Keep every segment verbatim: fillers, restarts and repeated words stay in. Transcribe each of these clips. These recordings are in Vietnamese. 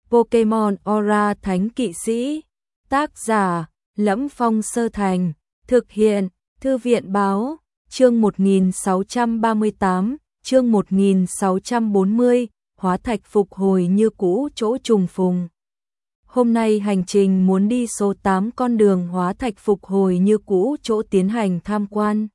Pokemon Aura Thánh Kỵ Sĩ. Tác giả: Lẫm Phong Sơ Thành. Thực hiện: Thư viện báo. Chương một nghìn sáu trăm ba mươi tám, chương một nghìn sáu trăm bốn mươi, hóa thạch phục hồi như cũ chỗ trùng phùng. Hôm nay hành trình muốn đi số tám con đường hóa thạch phục hồi như cũ chỗ tiến hành tham quan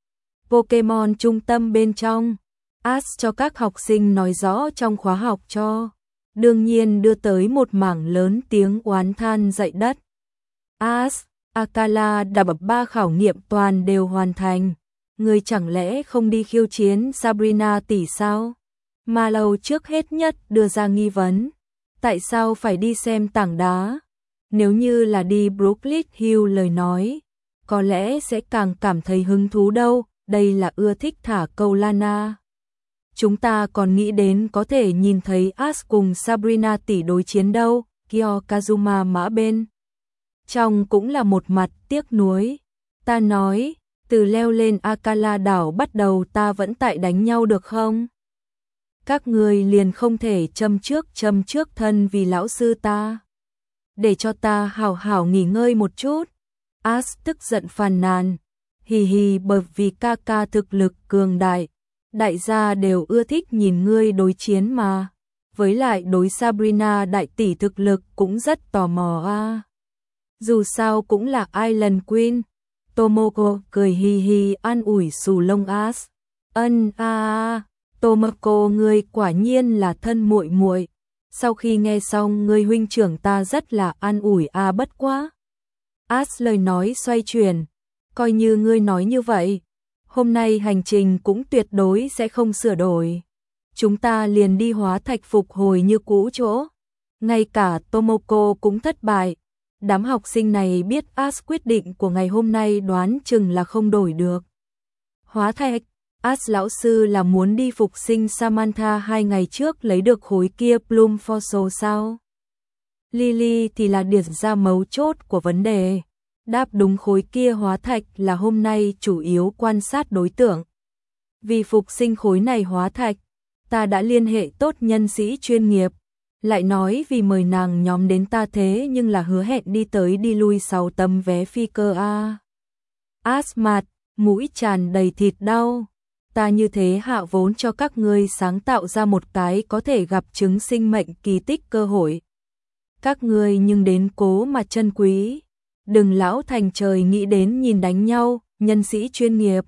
Pokemon trung tâm bên trong. Ash cho các học sinh nói rõ trong khóa học cho. Đương nhiên đưa tới một mảng lớn tiếng oán than dậy đất. Ash, Akala đã bập ba khảo nghiệm toàn đều hoàn thành. Người chẳng lẽ không đi khiêu chiến Sabrina tỷ sao? Mallow trước hết nhất đưa ra nghi vấn. Tại sao phải đi xem tảng đá? Nếu như là đi Brooklyn Hill lời nói, có lẽ sẽ càng cảm thấy hứng thú đâu, đây là ưa thích thả câu Lana. Chúng ta còn nghĩ đến có thể nhìn thấy Ash cùng Sabrina tỷ đối chiến đâu, Kyo Kazuma mã bên. Trong cũng là một mặt tiếc nuối. Ta nói, từ leo lên Akala đảo bắt đầu ta vẫn tại đánh nhau được không? Các người liền không thể châm trước châm trước thân vì lão sư ta. Để cho ta hảo hảo nghỉ ngơi một chút. Ash tức giận phàn nàn. Hì hì, bởi vì ca ca thực lực cường đại. Đại gia đều ưa thích nhìn ngươi đối chiến mà. Với lại đối Sabrina đại tỷ thực lực cũng rất tò mò a. Dù sao cũng là Island Queen. Tomoko cười hì hì an ủi xù lông Ash. Ân a a. Tomoko, ngươi quả nhiên là thân muội muội. Sau khi nghe xong ngươi huynh trưởng ta rất là an ủi a à bất quá. Ash lời nói xoay chuyển. Coi như ngươi nói như vậy. Hôm nay hành trình cũng tuyệt đối sẽ không sửa đổi. Chúng ta liền đi hóa thạch phục hồi như cũ chỗ. Ngay cả Tomoko cũng thất bại. Đám học sinh này biết Ash quyết định của ngày hôm nay đoán chừng là không đổi được. Hóa thạch. Ash lão sư là muốn đi phục sinh Samantha hai ngày trước lấy được khối kia Plum Fossil sao? Lily thì là điểm ra mấu chốt của vấn đề. Đáp đúng, khối kia hóa thạch là hôm nay chủ yếu quan sát đối tượng. Vì phục sinh khối này hóa thạch, ta đã liên hệ tốt nhân sĩ chuyên nghiệp. Lại nói vì mời nàng nhóm đến ta thế nhưng là hứa hẹn đi tới đi lui sáu tấm vé phi cơ a. Ash mặt, mũi tràn đầy thịt đau. Ta như thế hạ vốn cho các ngươi sáng tạo ra một cái có thể gặp chứng sinh mệnh kỳ tích cơ hội. Các ngươi nhưng đến cố mà chân quý. Đừng lão thành trời nghĩ đến nhìn đánh nhau, nhân sĩ chuyên nghiệp.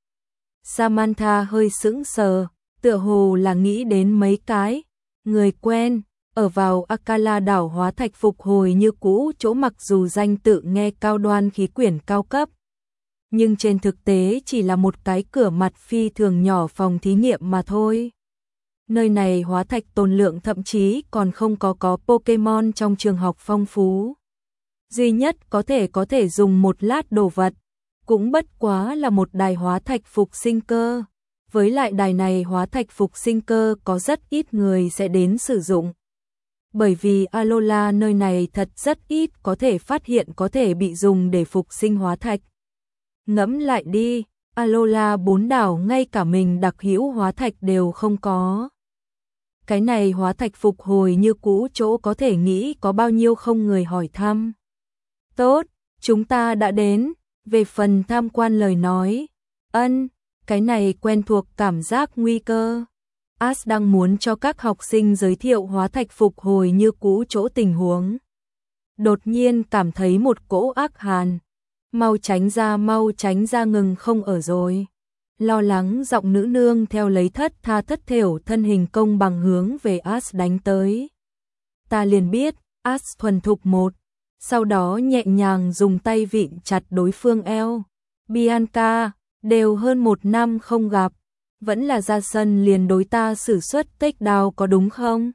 Samantha hơi sững sờ, tựa hồ là nghĩ đến mấy cái. Người quen, ở vào Akala đảo hóa thạch phục hồi như cũ chỗ, mặc dù danh tự nghe cao đoan khí quyển cao cấp. Nhưng trên thực tế chỉ là một cái cửa mặt phi thường nhỏ phòng thí nghiệm mà thôi. Nơi này hóa thạch tồn lượng thậm chí còn không có có Pokemon trong trường học phong phú. Duy nhất có thể có thể dùng một lát đồ vật, cũng bất quá là một đài hóa thạch phục sinh cơ. Với lại đài này hóa thạch phục sinh cơ có rất ít người sẽ đến sử dụng. Bởi vì Alola nơi này thật rất ít có thể phát hiện có thể bị dùng để phục sinh hóa thạch. Ngẫm lại đi, Alola bốn đảo ngay cả mình đặc hữu hóa thạch đều không có. Cái này hóa thạch phục hồi như cũ chỗ có thể nghĩ có bao nhiêu không người hỏi thăm. Tốt, chúng ta đã đến. Về phần tham quan lời nói, ân, cái này quen thuộc cảm giác nguy cơ. Ash đang muốn cho các học sinh giới thiệu hóa thạch phục hồi như cũ chỗ tình huống. Đột nhiên cảm thấy một cỗ ác hàn. Mau tránh ra, mau tránh ra, ngừng không ở rồi. Lo lắng giọng nữ nương theo lấy thất tha thất thểu thân hình công bằng hướng về Ash đánh tới. Ta liền biết, Ash thuần thục một. Sau đó nhẹ nhàng dùng tay vịn chặt đối phương eo. Bianca, đều hơn một năm không gặp. Vẫn là ra sân liền đối ta sử xuất takedown có đúng không?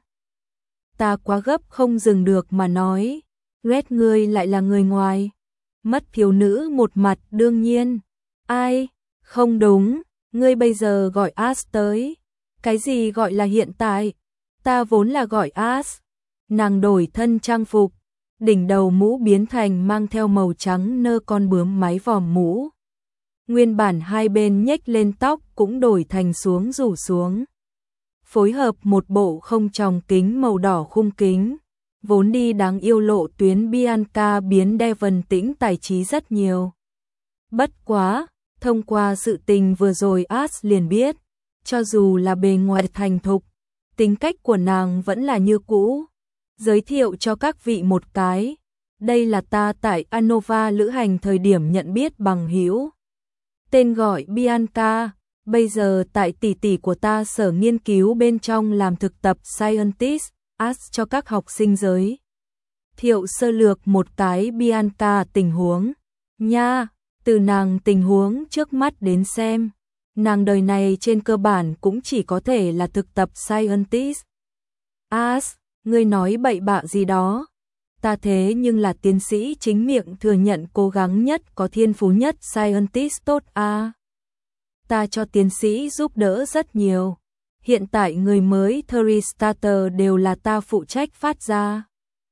Ta quá gấp không dừng được mà nói. Red, ngươi lại là người ngoài. Mất thiếu nữ một mặt đương nhiên. Ai? Không đúng, ngươi bây giờ gọi Ash tới. Cái gì gọi là hiện tại? Ta vốn là gọi Ash. Nàng đổi thân trang phục. Đỉnh đầu mũ biến thành mang theo màu trắng nơ con bướm máy vòm mũ. Nguyên bản hai bên nhếch lên tóc cũng đổi thành xuống rủ xuống. Phối hợp một bộ không tròng kính màu đỏ khung kính. Vốn đi đáng yêu lộ tuyến Bianca biến Devon tĩnh tài trí rất nhiều. Bất quá, thông qua sự tình vừa rồi Ash liền biết, cho dù là bề ngoài thành thục, tính cách của nàng vẫn là như cũ. Giới thiệu cho các vị một cái, đây là ta tại Anova lữ hành thời điểm nhận biết bằng hữu. Tên gọi Bianca, bây giờ tại tỷ tỷ của ta sở nghiên cứu bên trong làm thực tập scientist, Ash cho các học sinh giới thiệu sơ lược một cái Bianca tình huống. Nha, từ nàng tình huống trước mắt đến xem, nàng đời này trên cơ bản cũng chỉ có thể là thực tập scientist. Ash, ngươi nói bậy bạ gì đó? Ta thế nhưng là tiến sĩ chính miệng thừa nhận cố gắng nhất, có thiên phú nhất scientist tốt a. À. Ta cho tiến sĩ giúp đỡ rất nhiều. Hiện tại người mới Three Starter đều là ta phụ trách phát ra.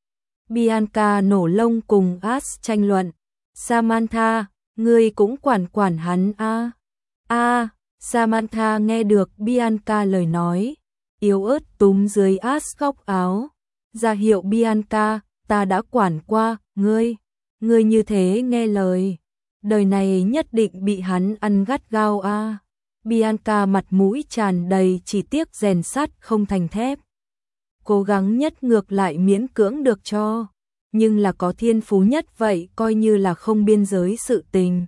Bianca nổ lông cùng Ash tranh luận. Samantha, ngươi cũng quản quản hắn a. À. A, à, Samantha nghe được Bianca lời nói, yếu ớt túm dưới Ash góc áo, ra hiệu Bianca, ta đã quản qua, ngươi, ngươi như thế nghe lời, đời này nhất định bị hắn ăn gắt gao a. À. Bianca mặt mũi tràn đầy chỉ tiếc rèn sắt không thành thép. Cố gắng nhất ngược lại miễn cưỡng được cho, nhưng là có thiên phú nhất vậy coi như là không biên giới sự tình.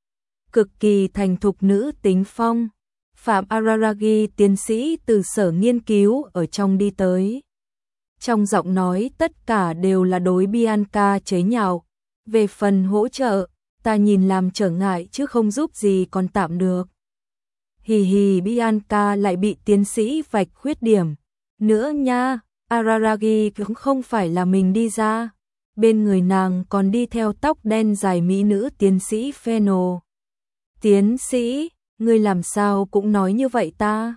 Cực kỳ thành thục nữ tính phong, Phạm Araragi tiến sĩ từ sở nghiên cứu ở trong đi tới. Trong giọng nói tất cả đều là đối Bianca chế nhạo, về phần hỗ trợ, ta nhìn làm trở ngại chứ không giúp gì còn tạm được. Hì hì, Bianca lại bị tiến sĩ vạch khuyết điểm. Nữa nha, Araragi cũng không phải là mình đi ra. Bên người nàng còn đi theo tóc đen dài mỹ nữ tiến sĩ Feno. Tiến sĩ, ngươi làm sao cũng nói như vậy ta?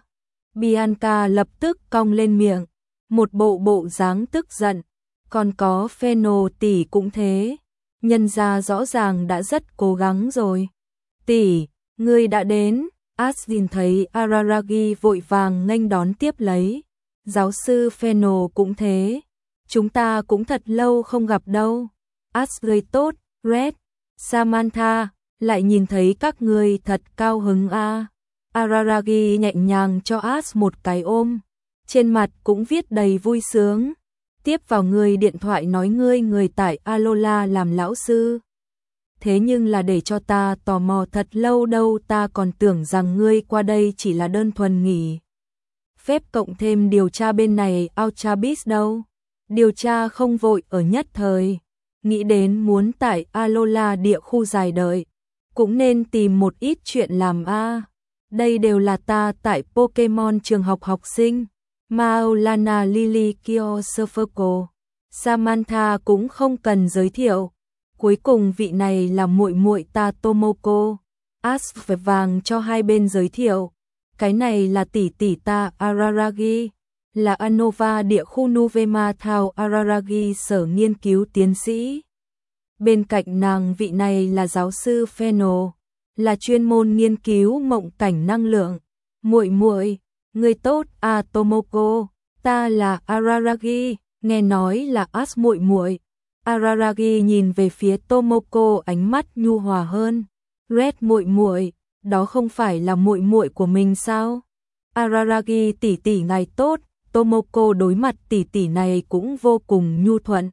Bianca lập tức cong lên miệng, một bộ bộ dáng tức giận. Còn có Feno tỷ cũng thế, nhân ra rõ ràng đã rất cố gắng rồi. Tỷ, ngươi đã đến. Ashley thấy Araragi vội vàng nghênh đón tiếp lấy. Giáo sư Feno cũng thế. Chúng ta cũng thật lâu không gặp đâu. Ashley tốt, Red, Samantha, lại nhìn thấy các ngươi thật cao hứng a. À. Araragi nhẹ nhàng cho Ash một cái ôm, trên mặt cũng viết đầy vui sướng. Tiếp vào người điện thoại nói ngươi người tại Alola làm lão sư. Thế nhưng là để cho ta tò mò thật lâu đâu, ta còn tưởng rằng ngươi qua đây chỉ là đơn thuần nghỉ phép cộng thêm điều tra bên này Ultrabis đâu. Điều tra không vội ở nhất thời, nghĩ đến muốn tại Alola địa khu dài đợi, cũng nên tìm một ít chuyện làm a. À. Đây đều là ta tại Pokemon trường học học sinh. Maulana Lily Kiyosafako. Samantha cũng không cần giới thiệu. Cuối cùng vị này là muội muội ta Tomoko. Ash vội vàng cho hai bên giới thiệu. Cái này là tỷ tỷ ta Araragi, là Anova địa khu Nuvema Thao Araragi sở nghiên cứu tiến sĩ. Bên cạnh nàng vị này là giáo sư Feno, là chuyên môn nghiên cứu mộng cảnh năng lượng. Muội muội, người tốt à Tomoko, ta là Araragi, nghe nói là Ash muội muội. Araragi nhìn về phía Tomoko ánh mắt nhu hòa hơn. Red muội muội, đó không phải là muội muội của mình sao? Araragi tỷ tỷ ngài tốt. Tomoko đối mặt tỷ tỷ này cũng vô cùng nhu thuận.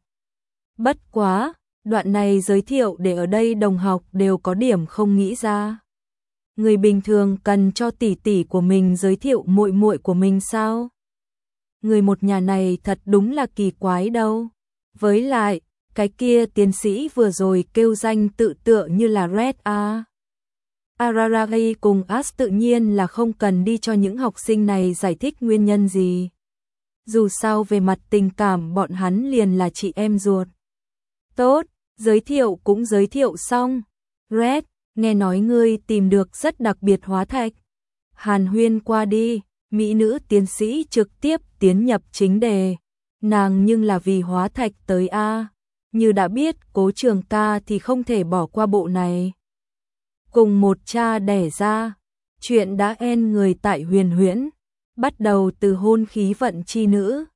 Bất quá, đoạn này giới thiệu để ở đây đồng học đều có điểm không nghĩ ra. Người bình thường cần cho tỷ tỷ của mình giới thiệu muội muội của mình sao? Người một nhà này thật đúng là kỳ quái đâu. Với lại, cái kia tiến sĩ vừa rồi kêu danh tự tựa như là Red a. Araragi cùng Ash tự nhiên là không cần đi cho những học sinh này giải thích nguyên nhân gì. Dù sao về mặt tình cảm bọn hắn liền là chị em ruột. Tốt, giới thiệu cũng giới thiệu xong. Red, nghe nói ngươi tìm được rất đặc biệt hóa thạch. Hàn huyên qua đi, mỹ nữ tiến sĩ trực tiếp tiến nhập chính đề. Nàng nhưng là vì hóa thạch tới A. Như đã biết Cố Trường Ca thì không thể bỏ qua bộ này. Cùng một cha đẻ ra, chuyện đã en người tại Huyền Huyễn. Bắt đầu từ hôn khí vận chi nữ,